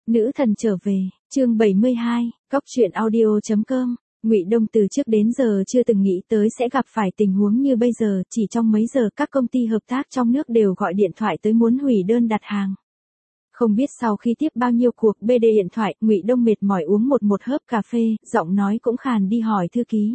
Nữ thần trở về, chương 72, Góc truyện audio.com. Ngụy Đông từ trước đến giờ chưa từng nghĩ tới sẽ gặp phải tình huống như bây giờ, chỉ trong mấy giờ các công ty hợp tác trong nước đều gọi điện thoại tới muốn hủy đơn đặt hàng. Không biết sau khi tiếp bao nhiêu cuộc BD điện thoại, Ngụy Đông mệt mỏi uống một hớp cà phê, giọng nói cũng khàn đi hỏi thư ký.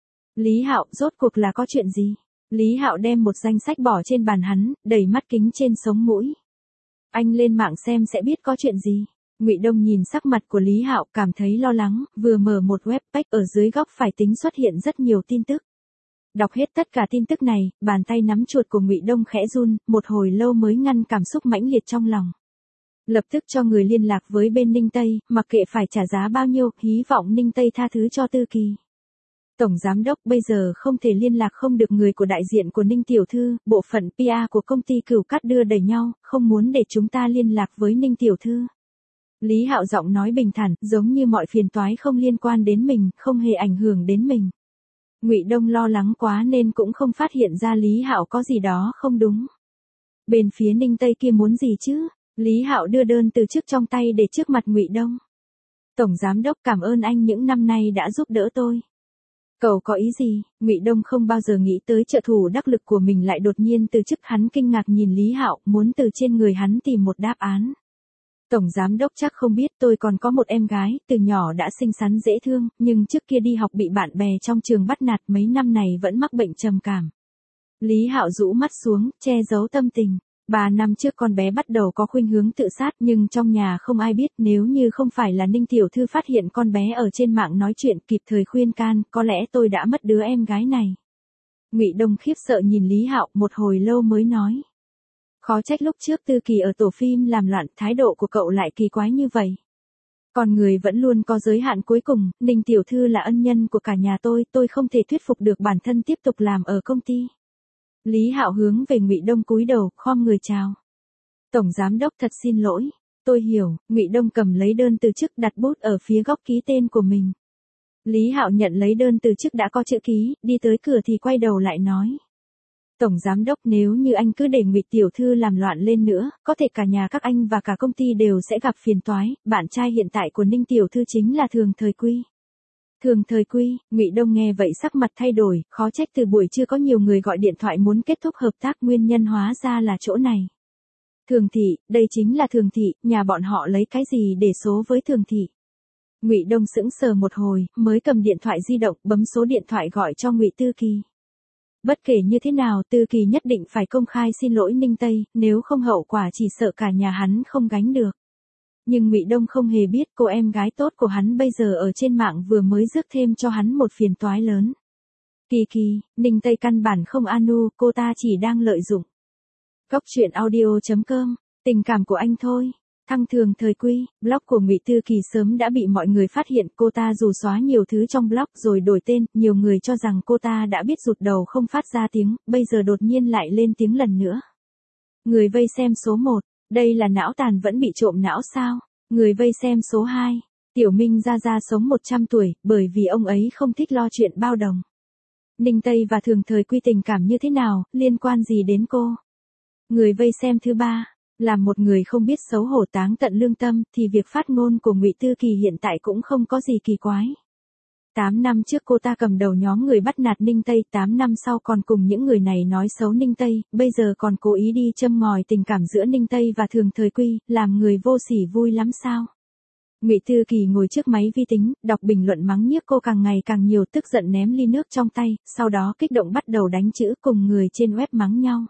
Lý Hạo, rốt cuộc là có chuyện gì? Lý Hạo đem một danh sách bỏ trên bàn hắn, đầy mắt kính trên sống mũi. Anh lên mạng xem sẽ biết có chuyện gì. Ngụy Đông nhìn sắc mặt của Lý Hạo cảm thấy lo lắng, vừa mở một web page ở dưới góc phải tính xuất hiện rất nhiều tin tức. Đọc hết tất cả tin tức này, bàn tay nắm chuột của Ngụy Đông khẽ run, một hồi lâu mới ngăn cảm xúc mãnh liệt trong lòng. Lập tức cho người liên lạc với bên Ninh Tây, mặc kệ phải trả giá bao nhiêu, hy vọng Ninh Tây tha thứ cho Tư Kỳ. Tổng giám đốc bây giờ không thể liên lạc không được người của đại diện của Ninh tiểu thư, bộ phận PR của công ty Cửu Cát đưa đẩy nhau, không muốn để chúng ta liên lạc với Ninh tiểu thư. Lý Hạo giọng nói bình thản, giống như mọi phiền toái không liên quan đến mình, không hề ảnh hưởng đến mình. Ngụy Đông lo lắng quá nên cũng không phát hiện ra Lý Hạo có gì đó không đúng. Bên phía Ninh Tây kia muốn gì chứ? Lý Hạo đưa đơn từ chức trong tay để trước mặt Ngụy Đông. Tổng giám đốc cảm ơn anh những năm nay đã giúp đỡ tôi. Cậu có ý gì? Ngụy Đông không bao giờ nghĩ tới trợ thủ đắc lực của mình lại đột nhiên từ chức, hắn kinh ngạc nhìn Lý Hạo, muốn từ trên người hắn tìm một đáp án. Tổng giám đốc chắc không biết tôi còn có một em gái, từ nhỏ đã xinh xắn dễ thương, nhưng trước kia đi học bị bạn bè trong trường bắt nạt, mấy năm này vẫn mắc bệnh trầm cảm. Lý Hạo rũ mắt xuống, che giấu tâm tình. 3 năm trước con bé bắt đầu có khuynh hướng tự sát, nhưng trong nhà không ai biết, nếu như không phải là Ninh tiểu thư phát hiện con bé ở trên mạng nói chuyện kịp thời khuyên can, có lẽ tôi đã mất đứa em gái này. Ngụy Đông khiếp sợ nhìn Lý Hạo, một hồi lâu mới nói. Khó trách lúc trước Tư Kỳ ở tổ phim làm loạn, thái độ của cậu lại kỳ quái như vậy. Con người vẫn luôn có giới hạn cuối cùng, Ninh tiểu thư là ân nhân của cả nhà tôi không thể thuyết phục được bản thân tiếp tục làm ở công ty. Lý Hạo hướng về Ngụy Đông cúi đầu, khom người chào. Tổng giám đốc thật xin lỗi. Tôi hiểu. Ngụy Đông cầm lấy đơn từ chức, đặt bút ở phía góc ký tên của mình. Lý Hạo nhận lấy đơn từ chức đã có chữ ký, đi tới cửa thì quay đầu lại nói. Tổng giám đốc, nếu như anh cứ để Ngụy tiểu thư làm loạn lên nữa, có thể cả nhà các anh và cả công ty đều sẽ gặp phiền toái. Bạn trai hiện tại của Ninh tiểu thư chính là Thường Thời Quy. Thường Thời Quy? Ngụy Đông nghe vậy sắc mặt thay đổi, khó trách từ buổi trưa có nhiều người gọi điện thoại muốn kết thúc hợp tác, nguyên nhân hóa ra là chỗ này. Thường thị, đây chính là Thường thị, nhà bọn họ lấy cái gì để số với Thường thị? Ngụy Đông sững sờ một hồi, mới cầm điện thoại di động, bấm số điện thoại gọi cho Ngụy Tư Kỳ. Bất kể như thế nào, Tư Kỳ nhất định phải công khai xin lỗi Ninh Tây, nếu không hậu quả chỉ sợ cả nhà hắn không gánh được. Nhưng Ngụy Đông không hề biết cô em gái tốt của hắn bây giờ ở trên mạng vừa mới rước thêm cho hắn một phiền toái lớn. Kỳ, Ninh Tây căn bản không anu, cô ta chỉ đang lợi dụng. Góc truyện audio.com, tình cảm của anh thôi. Thăng Thường Thời Quy, blog của Ngụy Tư Kỳ sớm đã bị mọi người phát hiện, cô ta dù xóa nhiều thứ trong blog rồi đổi tên, nhiều người cho rằng cô ta đã biết rụt đầu không phát ra tiếng, bây giờ đột nhiên lại lên tiếng lần nữa. Người vây xem số 1. Đây là não tàn vẫn bị trộm não sao? Người vây xem số 2. Tiểu Minh Gia Gia sống 100 tuổi, bởi vì ông ấy không thích lo chuyện bao đồng. Ninh Tây và Thường Thời Quy tình cảm như thế nào, liên quan gì đến cô? Người vây xem thứ 3. Làm một người không biết xấu hổ táng tận lương tâm, thì việc phát ngôn của Ngụy Tư Kỳ hiện tại cũng không có gì kỳ quái. 8 năm trước cô ta cầm đầu nhóm người bắt nạt Ninh Tây, 8 năm sau còn cùng những người này nói xấu Ninh Tây, bây giờ còn cố ý đi châm ngòi tình cảm giữa Ninh Tây và Thường Thời Quy, làm người vô sỉ vui lắm sao? Ngụy Tư Kỳ ngồi trước máy vi tính, đọc bình luận mắng nhiếc cô càng ngày càng nhiều, tức giận ném ly nước trong tay, sau đó kích động bắt đầu đánh chữ cùng người trên web mắng nhau.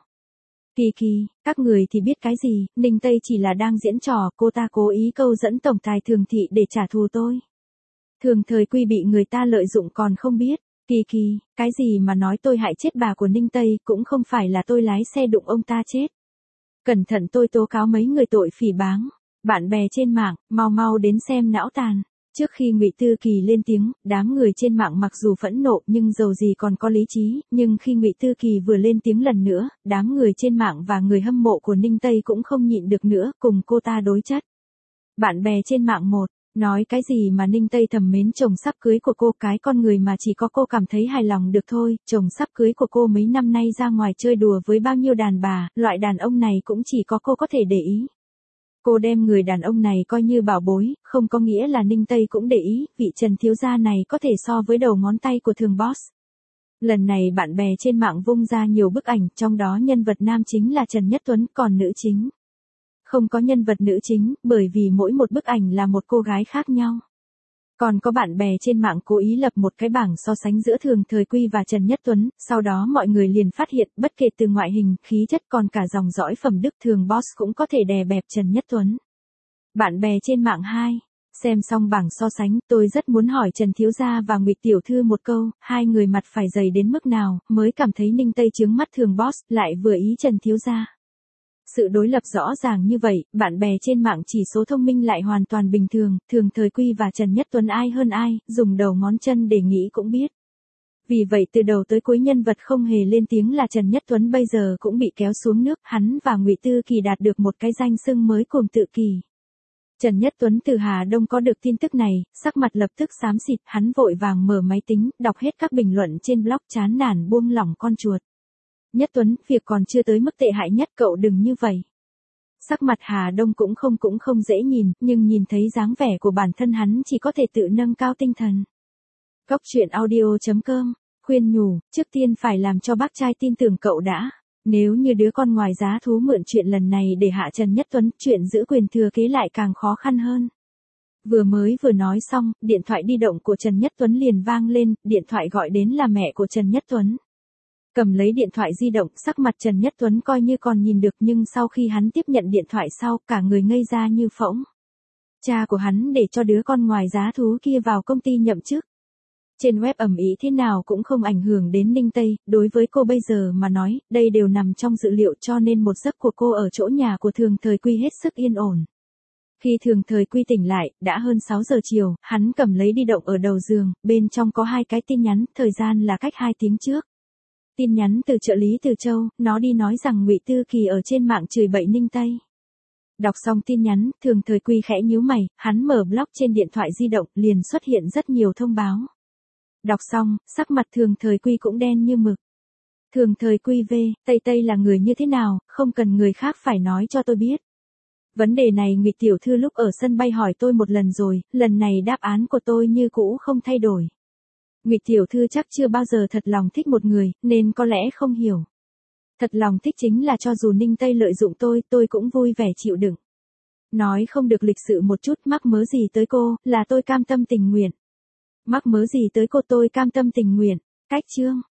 Kỳ, các người thì biết cái gì, Ninh Tây chỉ là đang diễn trò, cô ta cố ý câu dẫn tổng tài Thường thị để trả thù tôi. Thường Thời Quy bị người ta lợi dụng còn không biết. Kỳ, cái gì mà nói tôi hại chết bà của Ninh Tây, cũng không phải là tôi lái xe đụng ông ta chết. Cẩn thận tôi tố cáo mấy người tội phỉ báng. Bạn bè trên mạng, mau đến xem não tàn. Trước khi Ngụy Tư Kỳ lên tiếng, đám người trên mạng mặc dù phẫn nộ nhưng dầu gì còn có lý trí, nhưng khi Ngụy Tư Kỳ vừa lên tiếng lần nữa, đám người trên mạng và người hâm mộ của Ninh Tây cũng không nhịn được nữa, cùng cô ta đối chất. Bạn bè trên mạng 1. Nói cái gì mà Ninh Tây thầm mến chồng sắp cưới của cô, cái con người mà chỉ có cô cảm thấy hài lòng được thôi, chồng sắp cưới của cô mấy năm nay ra ngoài chơi đùa với bao nhiêu đàn bà, loại đàn ông này cũng chỉ có cô có thể để ý. Cô đem người đàn ông này coi như bảo bối, không có nghĩa là Ninh Tây cũng để ý, vị Trần thiếu gia này có thể so với đầu ngón tay của thường boss. Lần này bạn bè trên mạng vung ra nhiều bức ảnh, trong đó nhân vật nam chính là Trần Nhất Tuấn, còn nữ chính không có nhân vật nữ chính, bởi vì mỗi một bức ảnh là một cô gái khác nhau. Còn có bạn bè trên mạng cố ý lập một cái bảng so sánh giữa Thường Thời Quy và Trần Nhất Tuấn, sau đó mọi người liền phát hiện, bất kể từ ngoại hình, khí chất còn cả dòng dõi phẩm đức, Thường boss cũng có thể đè bẹp Trần Nhất Tuấn. Bạn bè trên mạng 2. Xem xong bảng so sánh, tôi rất muốn hỏi Trần thiếu gia và Ngụy tiểu thư một câu, hai người mặt phải dày đến mức nào mới cảm thấy Ninh Tây chướng mắt Thường boss, lại vừa ý Trần thiếu gia. Sự đối lập rõ ràng như vậy, bạn bè trên mạng chỉ số thông minh lại hoàn toàn bình thường, Thường Thời Quy và Trần Nhất Tuấn ai hơn ai, dùng đầu ngón chân để nghĩ cũng biết. Vì vậy từ đầu tới cuối nhân vật không hề lên tiếng là Trần Nhất Tuấn bây giờ cũng bị kéo xuống nước, hắn và Ngụy Tư Kỳ đạt được một cái danh xưng mới cùng tự kỳ. Trần Nhất Tuấn từ Hà Đông có được tin tức này, sắc mặt lập tức xám xịt, hắn vội vàng mở máy tính, đọc hết các bình luận trên blog chán nản buông lỏng con chuột. Nhất Tuấn, việc còn chưa tới mức tệ hại nhất, cậu đừng như vậy. Sắc mặt Hà Đông cũng không dễ nhìn, nhưng nhìn thấy dáng vẻ của bản thân hắn chỉ có thể tự nâng cao tinh thần. Cóc truyện audio.com, khuyên nhủ, trước tiên phải làm cho bác trai tin tưởng cậu đã. Nếu như đứa con ngoài giá thú mượn chuyện lần này để hạ Trần Nhất Tuấn, chuyện giữ quyền thừa kế lại càng khó khăn hơn. Vừa nói xong, điện thoại di động của Trần Nhất Tuấn liền vang lên, điện thoại gọi đến là mẹ của Trần Nhất Tuấn. Cầm lấy điện thoại di động, sắc mặt Trần Nhất Tuấn coi như còn nhìn được, nhưng sau khi hắn tiếp nhận điện thoại sau, cả người ngây ra như phỗng. Cha của hắn để cho đứa con ngoài giá thú kia vào công ty nhậm chức. Trên web ầm ĩ thế nào cũng không ảnh hưởng đến Ninh Tây, đối với cô bây giờ mà nói, đây đều nằm trong dự liệu, cho nên một giấc của cô ở chỗ nhà của Thường Thời Quy hết sức yên ổn. Khi Thường Thời Quy tỉnh lại, đã hơn 6 giờ chiều, hắn cầm lấy di động ở đầu giường, bên trong có 2 cái tin nhắn, thời gian là cách 2 tiếng trước. Tin nhắn từ trợ lý Từ Châu, nó đi nói rằng Ngụy Tư Kỳ ở trên mạng chửi bậy Ninh Tây. Đọc xong tin nhắn, Thường Thời Quy khẽ nhíu mày, hắn mở blog trên điện thoại di động, liền xuất hiện rất nhiều thông báo. Đọc xong, sắc mặt Thường Thời Quy cũng đen như mực. Thường Thời Quy v, Tây là người như thế nào, không cần người khác phải nói cho tôi biết. Vấn đề này Ngụy tiểu thư lúc ở sân bay hỏi tôi một lần rồi, lần này đáp án của tôi như cũ không thay đổi. Ngụy tiểu thư chắc chưa bao giờ thật lòng thích một người, nên có lẽ không hiểu. Thật lòng thích chính là cho dù Ninh Tây lợi dụng tôi cũng vui vẻ chịu đựng. Nói không được lịch sự một chút, mắc mớ gì tới cô, là tôi cam tâm tình nguyện. Mắc mớ gì tới cô, tôi cam tâm tình nguyện. Cách chương